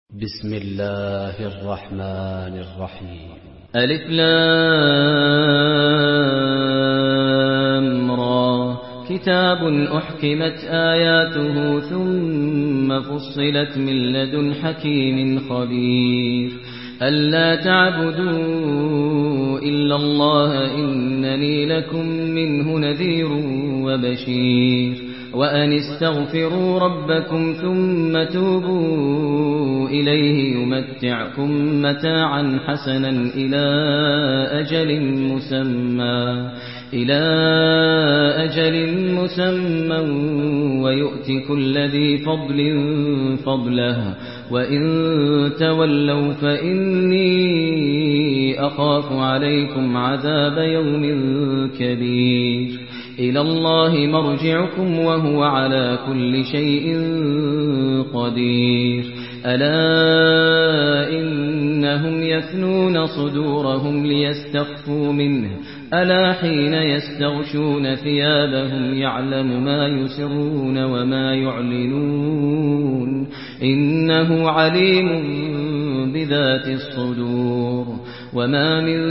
بسم الله الرحمن الرحيم. ألف لام را كتاب أحكمت آياته ثم فصلت من لدن حكيم خبير ألا تعبدوا إلا الله إنني لكم منه نذير وبشير وأن استغفروا ربكم ثم توبوا إليه يمتعكم متاعا حسنا إلى أجل مسمى ويؤتي كل ذي فضل فضله وإن تولوا فإني أخاف عليكم عذاب يوم كبير إلى الله مرجعكم وهو على كل شيء قدير ألا إنهم يثنون صدورهم ليستخفوا منه ألا حين يستغشون ثيابهم يعلم ما يسرون وما يعلنون إنه عليم بذات الصدور وما من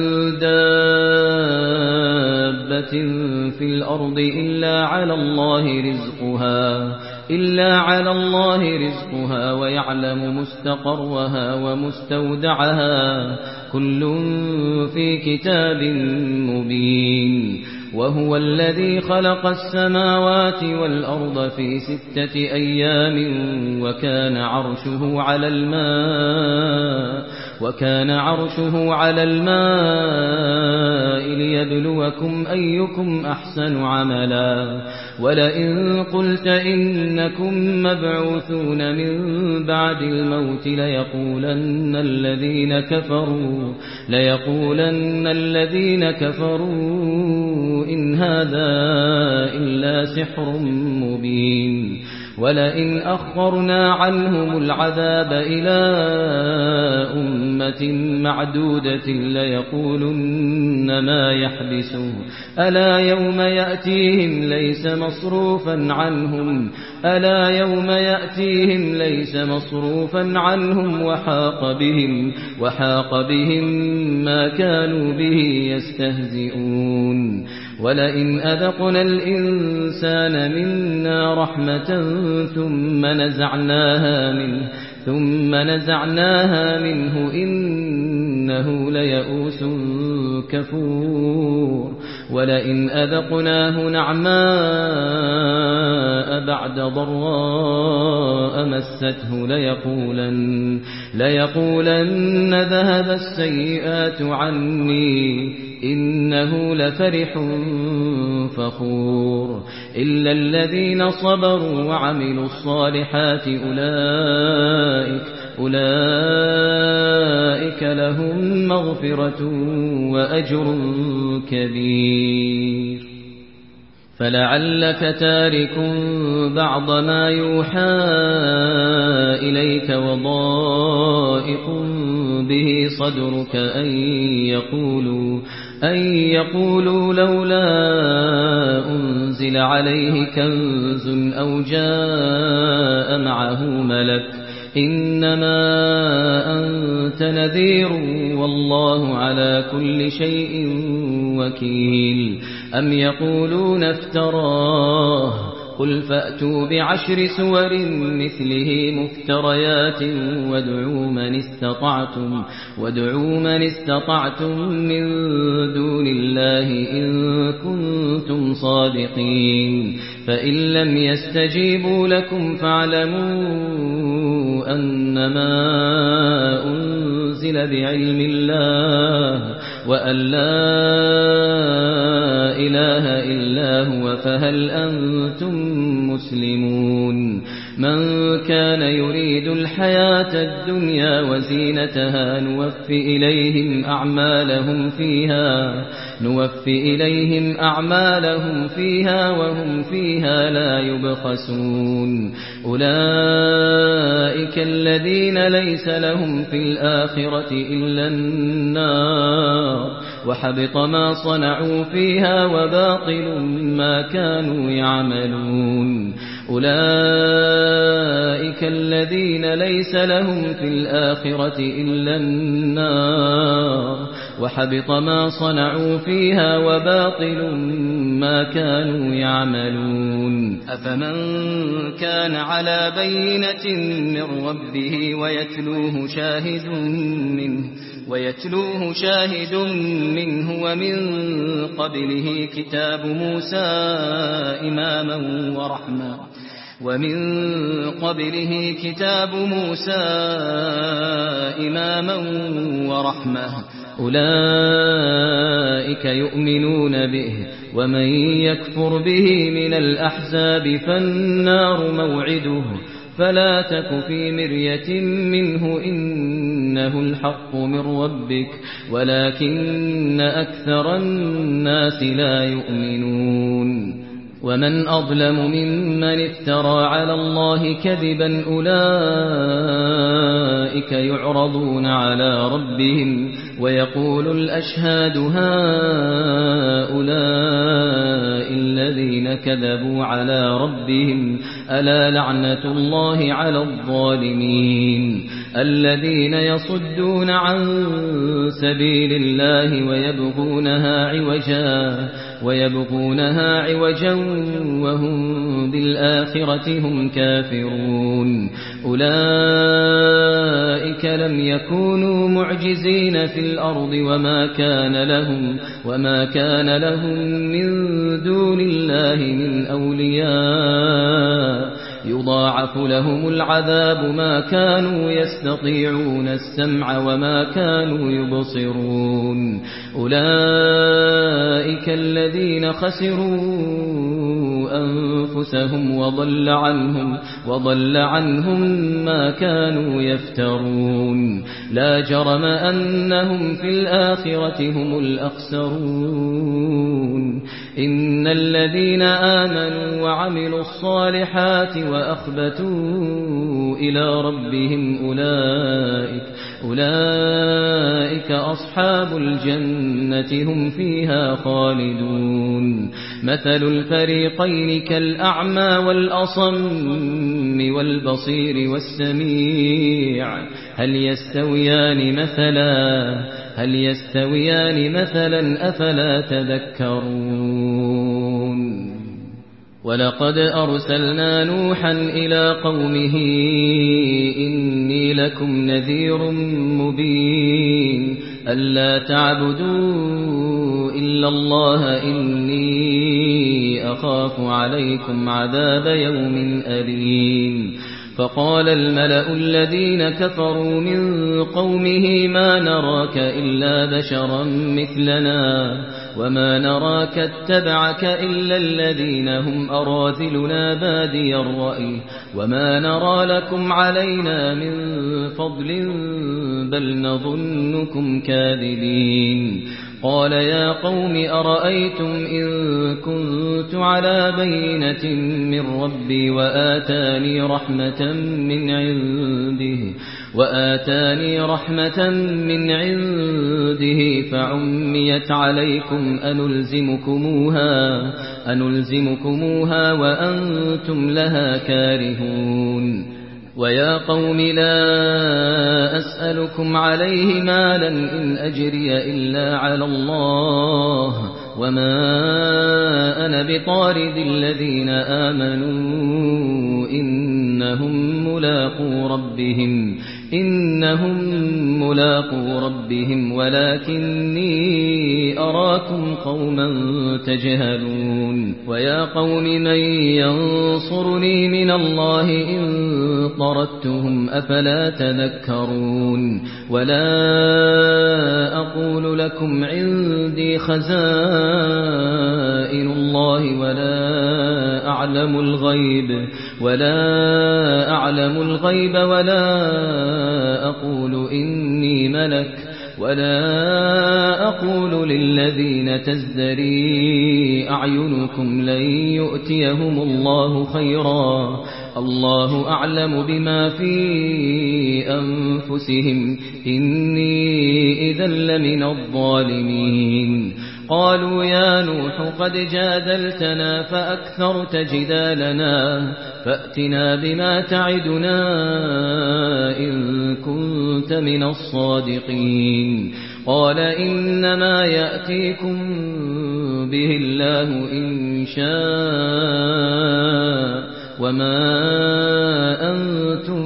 دابة في الأرض إلا على الله رزقها ويعلم مستقرها ومستودعها كل في كتاب مبين وهو الذي خلق السماوات والأرض في 6 أيام وكان عرشه على الماء ليبلوكم أيكم أحسن عملا ولئن قلت إنكم مبعوثون من بعد الموت ليقولن الذين كفروا إن هذا إلا سحر مبين ولئن أخرنا عنهم العذاب إلى أمة معدودة ليقولن ما يحبسه ألا يوم يأتيهم ليس مصروفا عنهم وحاق بهم ما كانوا به يستهزئون ولئن أذقنا الإنسان منا رحمة ثم نزعناها منه إنه ليئوس كفور ولئن أذقناه نعماء بعد ضراء مسته ليقولن ذهب السيئات عني إنه لفرح فخور إلا الذين صبروا وعملوا الصالحات أولئك لهم مغفرة وأجر كبير فلعلك تارك بعض ما يوحى إليك وضائق به صدرك أن يقولوا لولا أنزل عليه كنز أو جاء معه ملك إنما أنت نذير والله على كل شيء وكيل أم يقولون افتراه قل فأتوا ب10 سور مثله مفتريات وادعوا من استطعتم من دون الله إن كنتم صادقين فإن لم يستجيبوا لكم فاعلموا أنما أنزل بعلم الله وأن لا إله إلا هو فهل أنتم مسلمون من كان يريد الحياة الدنيا وزينتها نوفي إليهم أعمالهم فيها وهم فيها لا يبخسون أولئك الذين ليس لهم في الآخرة إلا النار وحبط ما صنعوا فيها وباطل ما كانوا يعملون أولئك الذين ليس لهم في الآخرة إلا النار وحبط ما صنعوا فيها وباطل ما كانوا يعملون أفمن كان على بينة من ربه ويتلوه شاهد منه ومن قبله كتاب موسى إماما ورحمة أولئك يؤمنون به ومن يكفر به من الأحزاب فالنار موعده فلا تك في مرية منه إنه الحق من ربك ولكن أكثر الناس لا يؤمنون ومن أظلم ممن افترى على الله كذبا أولئك يعرضون على ربهم ويقول الأشهاد هؤلاء الذين كذبوا على ربهم ألا لعنة الله على الظالمين الذين يصدون عن سبيل الله ويبغونها عوجا وهم بالآخرة هم كافرون أولئك لم يكونوا معجزين في الأرض وما كان لهم من دون الله من أولياء يضاعف لهم العذاب ما كانوا يستطيعون السمع وما كانوا يبصرون أولئك الذين خسروا أنفسهم وضل عنهم ما كانوا يفترون لا جرم أنهم في الآخرة هم الأخسرون إن الذين آمنوا وعملوا الصالحات وأخبتوا إلى ربهم أولئك أصحاب الجنة هم فيها خالدون مثل الفريقين كالأعمى والأصم والبصير والسميع هل يستويان مثلا أفلا تذكرون ولقد أرسلنا نوحا إلى قومه إني لكم نذير مبين ألا تعبدوا إلا الله إني أخاف عليكم عذاب يوم أليم فقال الملأ الذين كفروا من قومه ما نراك إلا بشرا مثلنا وما نراك اتبعك إلا الذين هم أراذلنا بادي الرأي وما نرى لكم علينا من فضل بل نظنكم كاذبين قال يا قوم أرأيتم إن كنت على بينة من ربي وآتاني رحمة من عنده فعميت عليكم أنلزمكموها وأنتم لها كارهون ويا قوم لا أسألكم عليه مالا إن أجري إلا على الله وما أنا بطارد الذين آمنوا إنهم ملاقو ربهم ولكني أراكم قوما تجهلون ويا قوم من ينصرني من الله إن طردتهم أفلا تذكرون ولا أقول لكم عندي خزائن الله ولا أعلم الغيب ولا أقول إني ملك ولا أقول للذين تزدري أعينكم لن يؤتيهم الله خيرا الله أعلم بما في أنفسهم إني إذا لمن الظالمين قالوا يا نوح قد جادلتنا فأكثرت جدالنا فأتنا بما تعدنا إن كنت من الصادقين قال إنما يأتيكم به الله إن شاء وما أنتم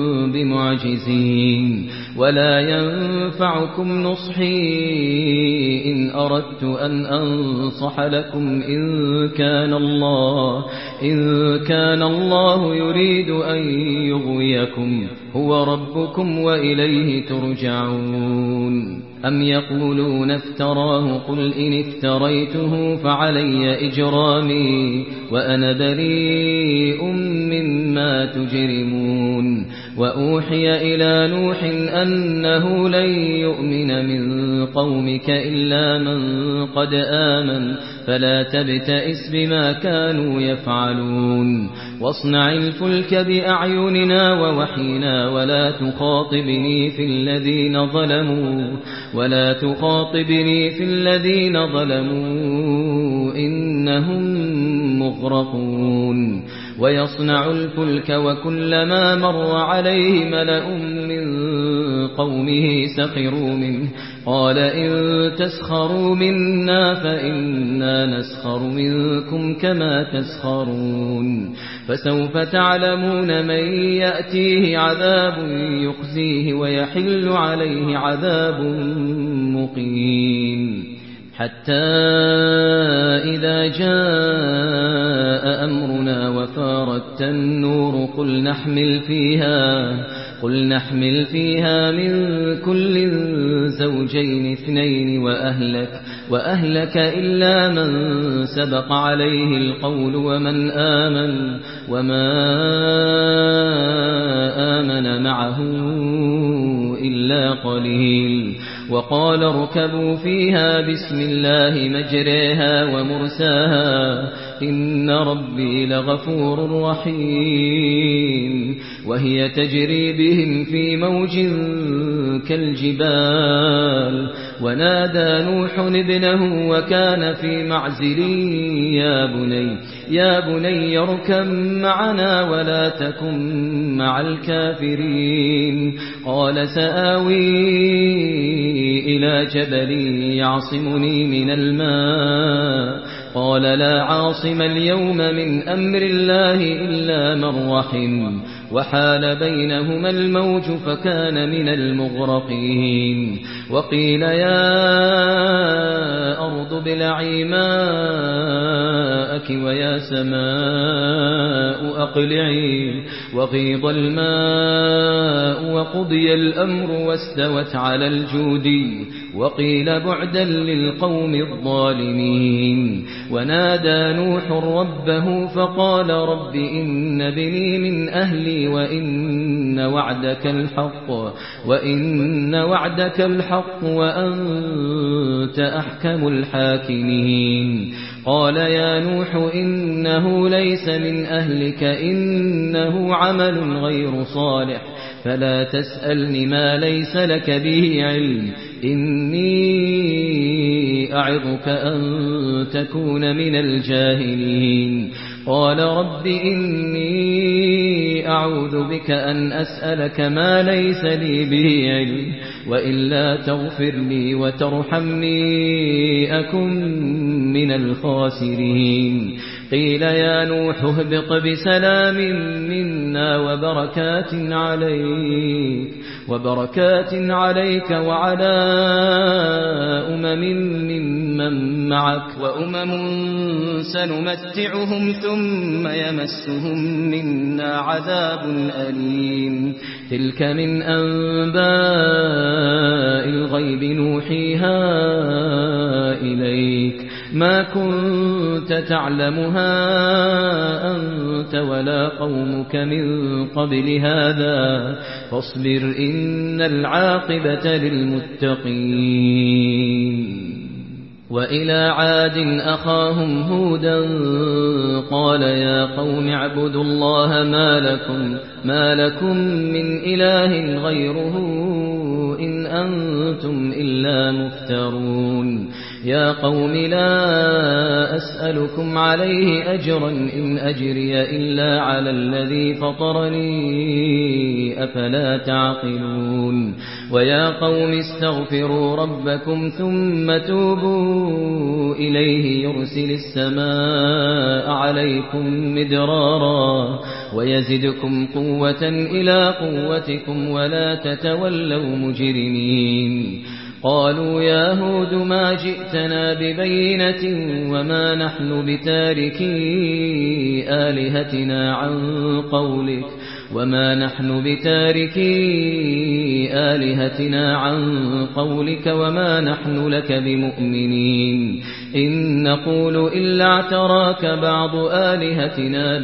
بمعجزين ولا ينفعكم نصحي إن أردت أن أنصح لكم إن كان الله يريد أن يغويكم هو ربكم وإليه ترجعون أم يقولون افتراه قل إن افتريته فعلي إجرامي وأنا بريء مما تجرمون وأوحي إلى نوح أنه لن يؤمن من قومك إلا من قد آمن فلا تبتئس بما كانوا يفعلون واصنع الفلك بأعيننا ووحينا ولا تخاطبني في الذين ظلموا إنهم مغرقون ويصنع الفلك وكلما مر عليه ملأ من قومه سخروا منه قال إن تسخروا منا فإنا نسخر منكم كما تسخرون فسوف تعلمون من يأتيه عذاب يخزيه ويحل عليه عذاب مقيم حتى إذا جاء أمرنا وفارت النور قل نحمل فيها من كل زوجين اثنين وأهلك إلا من سبق عليه القول وما آمن معه إلا قليل وقال اركبوا فيها بسم الله مجريها ومرساها إن ربي لغفور رحيم وهي تجري بهم في موج كالجبال ونادى نوح ابنه وكان في معزل يا بني اركب معنا ولا تكن مع الكافرين قال سآوي إلى جبل يعصمني من الماء قال لا عاصم اليوم من أمر الله إلا من رحم وحال بينهما الموج فكان من المغرقين وقيل يا أرض ابلعي ماءك ويا سماء أقلعي وغيض الماء وقضي الأمر واستوت على الجودي وقيل بعدا للقوم الظالمين ونادى نوح ربه فقال رب إن ابني من أهلي وإن وعدك الحق وأنت أحكم الحاكمين قال يا نوح إنه ليس من أهلك إنه عمل غير صالح فلا تسألني ما ليس لك به علم إني أعظك أن تكون من الجاهلين قال رب إني أعوذ بك أن أسألك ما ليس لي به علم وإلا تغفر لي وترحمني أكن من الخاسرين قيل يا نوح اهبط بسلام منا وبركات عليك وعلى ممن معك وأمم سنمتعهم ثم يمسهم منا عذاب أليم تلك من أنباء الغيب نوحيها إليك ما كنت تعلمها أنت ولا قومك من قبل هذا فاصبر إن العاقبة للمتقين وإلى عاد أخاهم هودا قال يا قوم اعبدوا الله ما لكم من إله غيره إن أنتم إلا مفترون يا قوم لا أسألكم عليه أجرا إن أجري إلا على الذي فطرني أفلا تعقلون ويا قوم استغفروا ربكم ثم توبوا إليه يرسل السماء عليكم مدرارا ويزدكم قوة إلى قوتكم ولا تتولوا مجرمين قالوا يا هود ما جئتنا ببينة وما نحن بتاركي آلهتنا عن قولك وما نحن لك بمؤمنين إن نقول إلا اعتراك بعض آلهتنا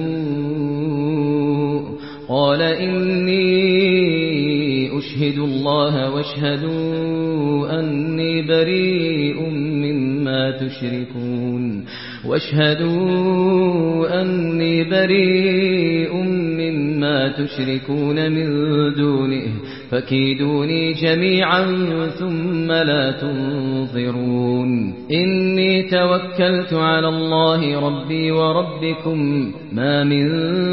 بسوء قال إني أشهد الله واشهدوا أني بريء مما تشركون من دونه فكيدوني جميعا ثم لا تنظرون إني توكلت على الله ربي وربكم ما من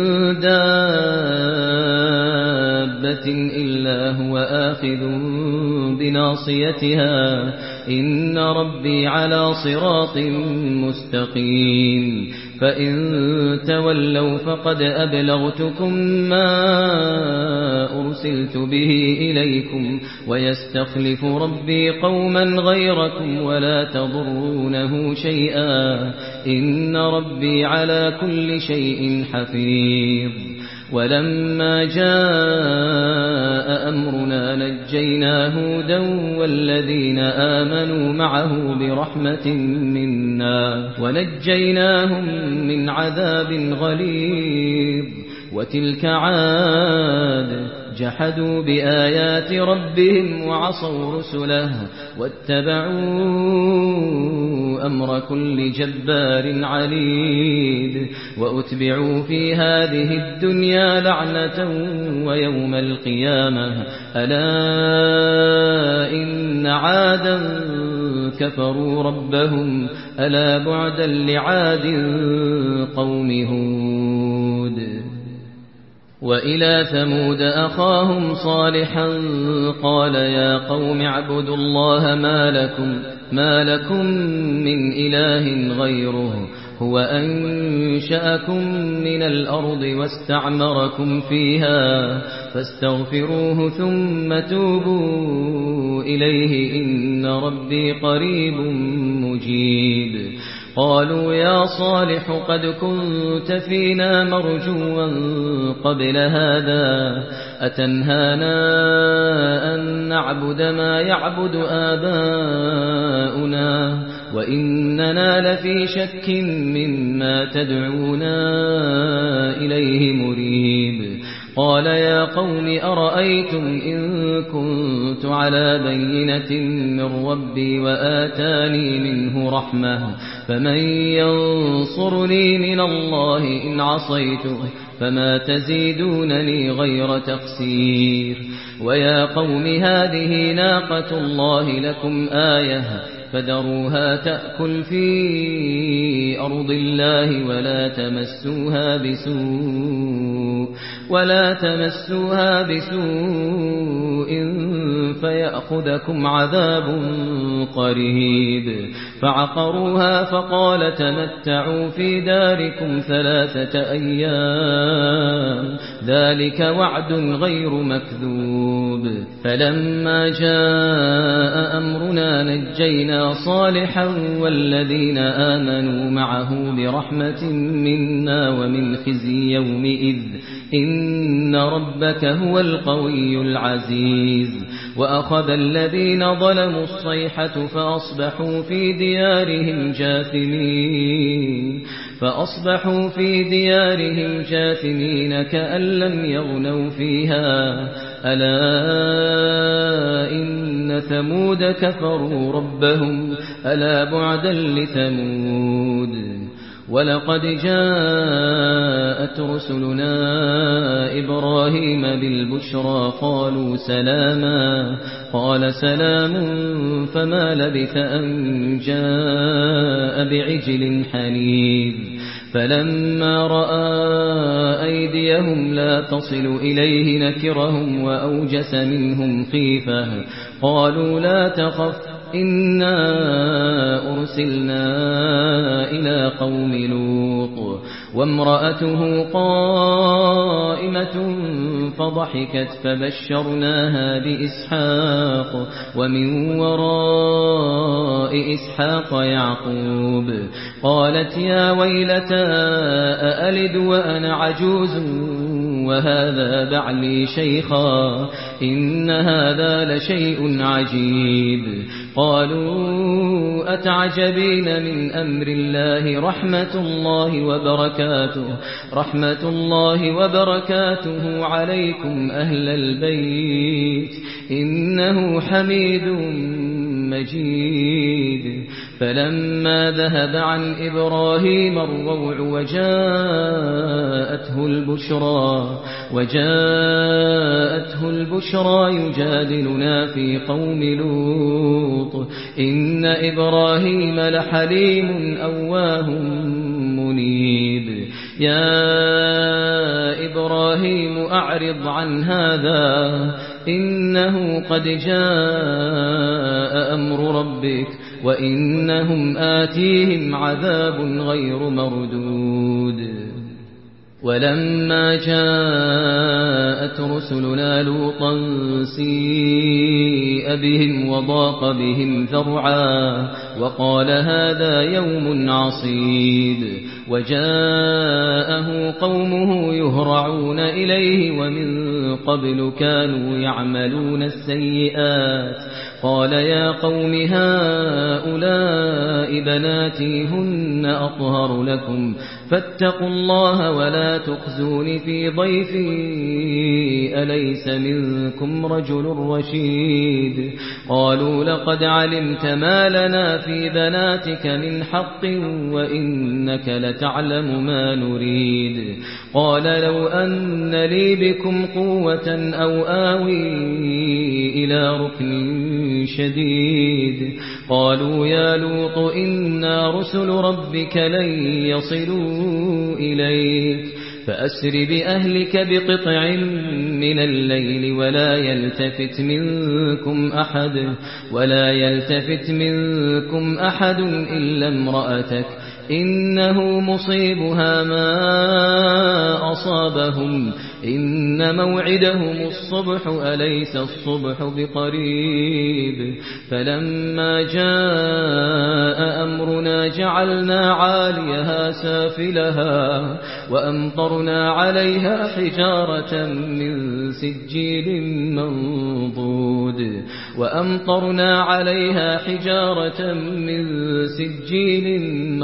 دابة إلا هو آخذ بناصيتها إن ربي على صراط مستقيم فإن تولوا فقد أبلغتكم ما أرسلت به إليكم ويستخلف ربي قوما غيركم ولا تضرونه شيئا إن ربي على كل شيء حفيظ ولما جاء أمرنا نجينا هودا والذين آمنوا معه برحمة منا ونجيناهم من عذاب غليظ وتلك عاد جحدوا بآيات ربهم وعصوا رسله واتبعوا أمر كل جبار عنيد وأتبعوا في هذه الدنيا لعنة ويوم القيامة ألا إن عادا كفروا ربهم ألا بعدا لعاد قوم هود وإلى ثمود أخاهم صالحا قال يا قوم اعبدوا الله ما لكم من إله غيره هو أنشأكم من الأرض واستعمركم فيها فاستغفروه ثم توبوا إليه إن ربي قريب مجيب قالوا يا صالح قد كنت فينا مرجوا قبل هذا أتنهانا أن نعبد ما يعبد آباؤنا وإننا لفي شك مما تدعونا إليه مريب قال يا قوم أرأيتم إن كنت على بينة من ربي وآتاني منه رحمة فمن ينصرني من الله إن عصيته فما تزيدونني غير تقصير ويا قوم هذه ناقة الله لكم آية فذروها تأكل في أرض الله ولا تمسوها بسوء فيأخذكم عذاب قريب فعقروها فقال تمتعوا في داركم 3 أيام ذلك وعد غير مكذوب فلما جاء أمرنا نجينا صالحا والذين آمنوا معه برحمة منا ومن خزي يومئذ إن ربك هو القوي العزيز وأخذ الذين ظلموا الصيحة فأصبحوا في ديارهم جاثمين كأن لم يغنوا فيها ألا إن ثمود كفروا ربهم ألا بعدا لثمود ولقد جاءت رسلنا إبراهيم بالبشرى قالوا سلاما قال سلام فما لبث أن جاء بعجل حنيذ فلما رأى أيديهم لا تصل إليه نكرهم وأوجس منهم خيفة قالوا لا تخف إنا أرسلنا إلى قوم لوط وامرأته قائمة فضحكت فبشرناها بإسحاق ومن وراء إسحاق يعقوب قالت يا ويلتى أألد وأنا عجوز وهذا بعلي شيخا إن هذا لشيء عجيب قالوا أتعجبين من أمر الله رحمة الله وبركاته عليكم أهل البيت إنه حميد مجيد فلما ذهب عن إبراهيم الروع وجاءته البشرى يجادلنا في قوم لوط إن إبراهيم لحليم أواه منيب يا إبراهيم أعرض عن هذا إنه قد جاء أمر ربك وإنهم آتيهم عذاب غير مردود ولما جاءت رسلنا لوطا سيء بهم وضاق بهم ذرعا وقال هذا يوم عصيب وجاءه قومه يهرعون إليه ومن قبل كانوا يعملون السيئات قال يا قوم هؤلاء بناتي هن أطهر لكم فاتقوا الله ولا تخزون في ضيفي أليس منكم رجل رشيد قالوا لقد علمت ما لنا في بناتك من حق وإنك لتعلم ما نريد قال لو أن لي بكم قوة أو آوي إلى ركن شديد قالوا يا لوط إنا رسل ربك لن يصلوا إليك فأسر بأهلك بقطع من الليل ولا يلتفت منكم أحد إلا امرأتك إنه مصيبها ما أصابهم إن موعدهم الصبح أليس الصبح بقريب فلما جاء أمرنا جعلنا عاليها سافلها وأمطرنا عليها حجارة من سجيل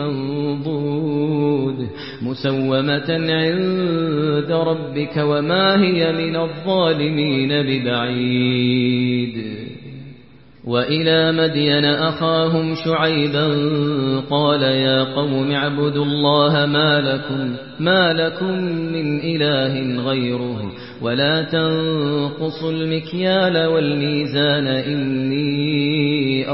منضود مسومة عند ربك وما هي من الظالمين ببعيد وإلى مدين أخاهم شعيبا قال يا قوم اعبدوا الله ما لكم من إله غيره ولا تنقصوا المكيال والميزان إني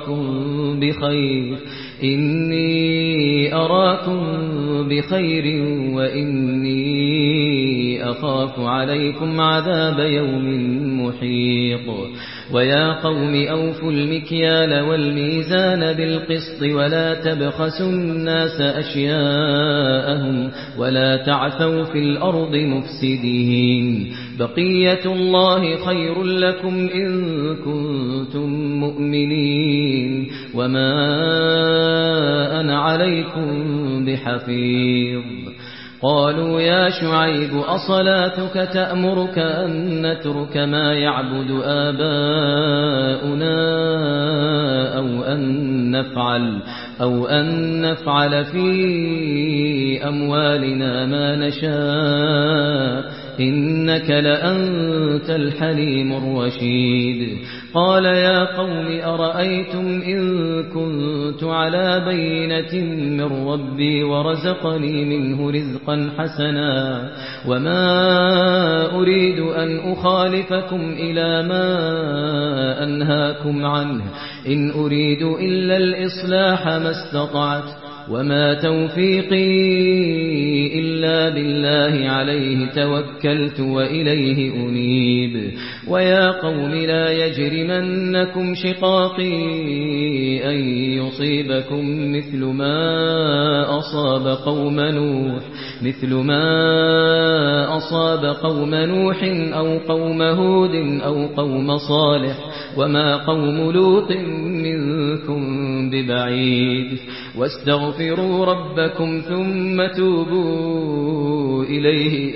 أراكم بخير وإني أخاف عليكم عذاب يوم محيط ويا قوم أوفوا المكيال والميزان بالقسط ولا تبخسوا الناس أشياءهم ولا تعثوا في الأرض مفسدين بقية الله خير لكم إن كنتم مؤمنين وما أنا عليكم بحفيظ قالوا يا شعيب أصلاتك تأمرك أن نترك ما يعبد آباؤنا أو أن نفعل في أموالنا ما نشاء إنك لأنت الحليم الرشيد قال يا قوم أرأيتم إن كنت على بينة من ربي ورزقني منه رزقا حسنا وما أريد أن أخالفكم إلى ما أنهاكم عنه إن أريد إلا الإصلاح ما استطعت وما توفيقي إلا بالله عليه توكلت وإليه أنيب ويا قوم لا يجرمنكم شقاقي أن يصيبكم مثل ما أصاب قوم نوح أو قوم هود أو قوم صالح وما قوم لوط منكم ببعيد واستغفروا ربكم ثم توبوا إليه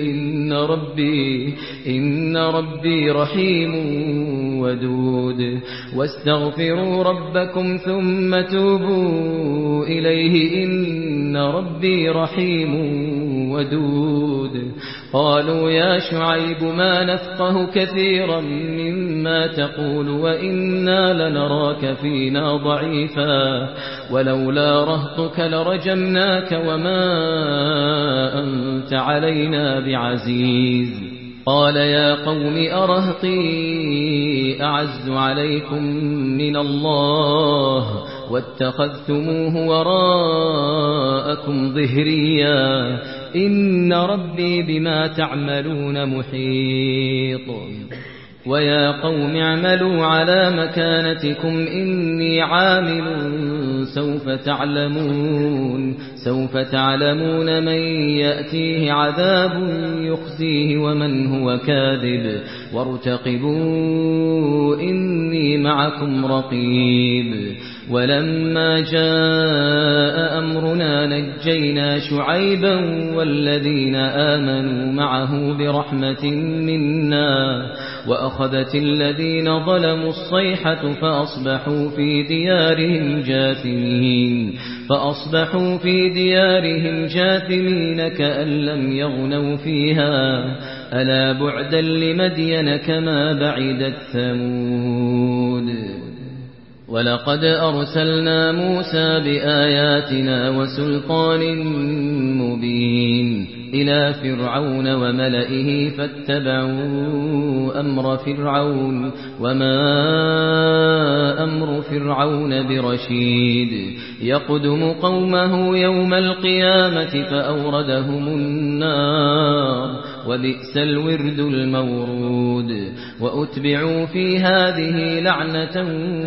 إن ربي رحيم ودود واستغفروا ربكم ثم توبوا إليه إن ربي رحيم ودود قالوا يا شعيب ما نفقه كثيرا مما تقول وإنا لنراك فينا ضعيفا ولولا رهطك لرجمناك وما أنت علينا بعزيز قال يا قوم أرهطي أعز عليكم من الله واتخذتموه وراءكم ظهريا إن ربي بما تعملون محيط ويا قوم اعملوا على مكانتكم إني عامل سوف تعلمون من يأتيه عذاب يخزيه ومن هو كاذب وارتقبوا إني معكم رقيب ولما جاء أمرنا نجينا شعيبا والذين آمنوا معه برحمة منا وأخذت الذين ظلموا الصيحة فأصبحوا في ديارهم جاثمين كأن لم يغنوا فيها ألا بعدا لمدين كما بعدت ثمود ولقد أرسلنا موسى بآياتنا وسلطان مبين إلى فرعون وملئه فاتبعوا أمر فرعون وما أمر فرعون برشيد يقدم قومه يوم القيامة فأوردهم النار وبئس الورد المورود وأتبعوا في هذه لعنة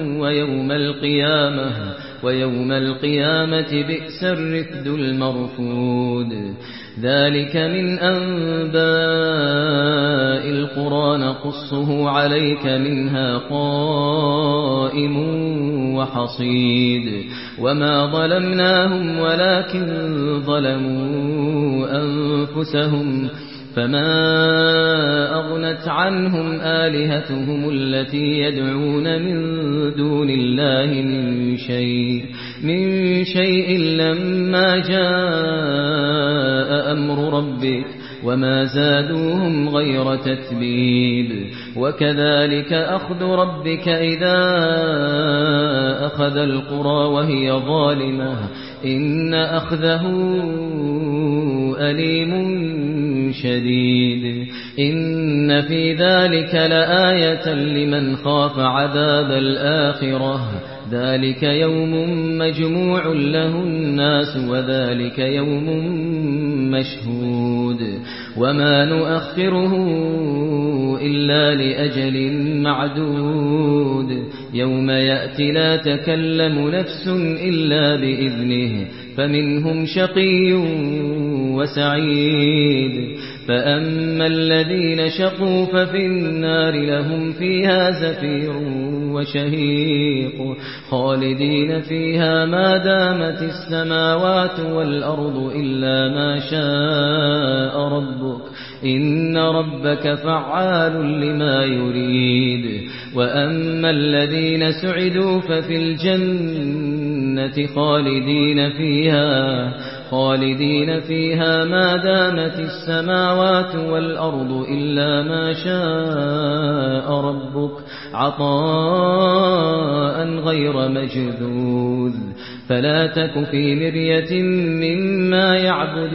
ويوم القيامة بئس الرفد المرفود ذلك من أنباء القرى نقصه عليك منها قائم وحصيد وما ظلمناهم ولكن ظلموا أنفسهم فما أغنت عنهم آلهتهم التي يدعون من دون الله من شيء لما جاء أمر ربك وما زادوهم غير تتبيب وكذلك أخذ ربك إذا أخذ القرى وهي ظالمة إن أخذه أليم شديد إن في ذلك لآية لمن خاف عذاب الآخرة ذلك يوم مجموع له الناس وذلك يوم مشهود وما نؤخره إلا لأجل معدود يوم يأتي لا تكلم نفس إلا بإذنه فمنهم شقي وسعيد فأما الذين شقوا ففي النار لهم فيها زفير وشهيق خالدين فيها ما دامت السماوات والأرض إلا ما شاء ربك إن ربك فعال لما يريد وأما الذين سعدوا ففي الجنة خالدين فيها ما دامت السماوات والأرض إلا ما شاء ربك عطاء غير مجذوذ فلا تك في مرية مما يعبد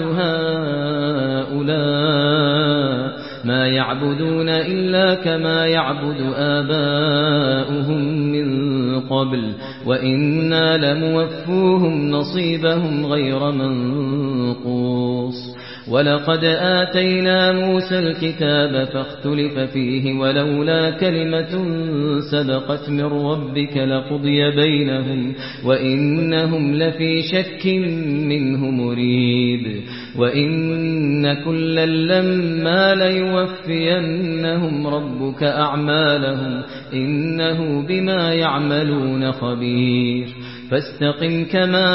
هؤلاء ما يعبدون إلا كما يعبد آباؤهم من قبل وإنا لموفوهم نصيبهم غير منقوص ولقد آتينا موسى الكتاب فاختلف فيه ولولا كلمة سبقت من ربك لقضي بينهم وإنهم لفي شك منه مريب وإن كلا لما ليوفينهم ربك أعمالهم إنه بما يعملون خبير فاستقم كما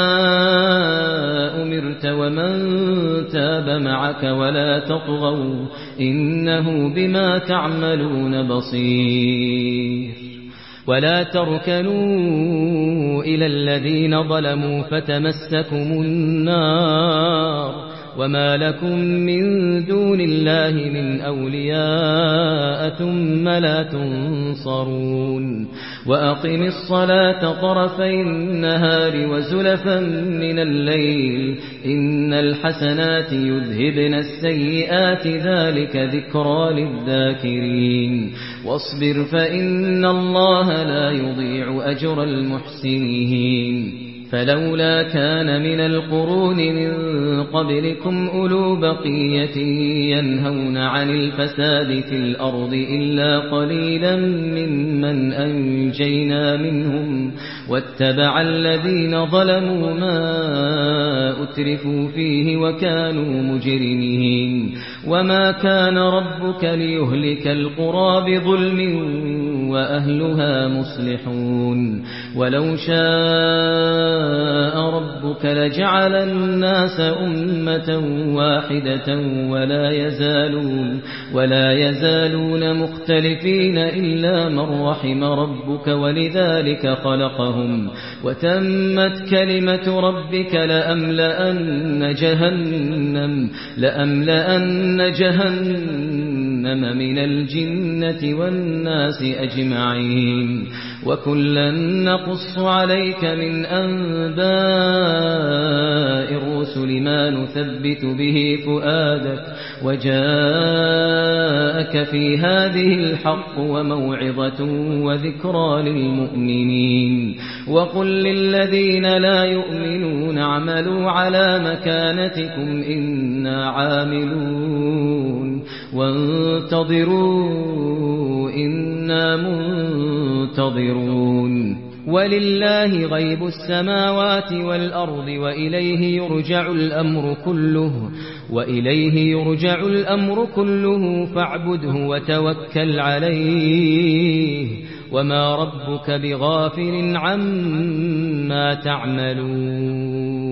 أمرت ومن تاب معك ولا تطغوا إنه بما تعملون بصير ولا تركنوا إلى الذين ظلموا فتمسكم النار وما لكم من دون الله من أولياء ثم لا تنصرون وأقم الصلاة طرفي النهار وزلفا من الليل إن الحسنات يذهبن السيئات ذلك ذكرى للذاكرين واصبر فإن الله لا يضيع أجر المحسنين فلولا كان من القرون من قبلكم أولو بقية ينهون عن الفساد في الأرض إلا قليلا ممن أنجينا منهم واتبع الذين ظلموا ما أترفوا فيه وكانوا مجرمين وما كان ربك ليهلك القرى بظلم وأهلها مصلحون ولو شاء ربك لجعل الناس أمة واحدة ولا يزالون مختلفين إلا من رحم ربك ولذلك خلقهم وتمت كلمة ربك لأملأن جهنم من الجنة والناس أجمعين وكلا نقص عليك من أنباء الرسل ما نثبت به فؤادك وجاءك في هذه الحق وموعظة وذكرى للمؤمنين وقل للذين لا يؤمنون اعملوا على مكانتكم إنا عاملون وانتظروا إنا منتظرون ولله غيب السماوات والأرض وإليه يرجع الأمر كله فاعبده وتوكل عليه وما ربك بغافل عما تعملون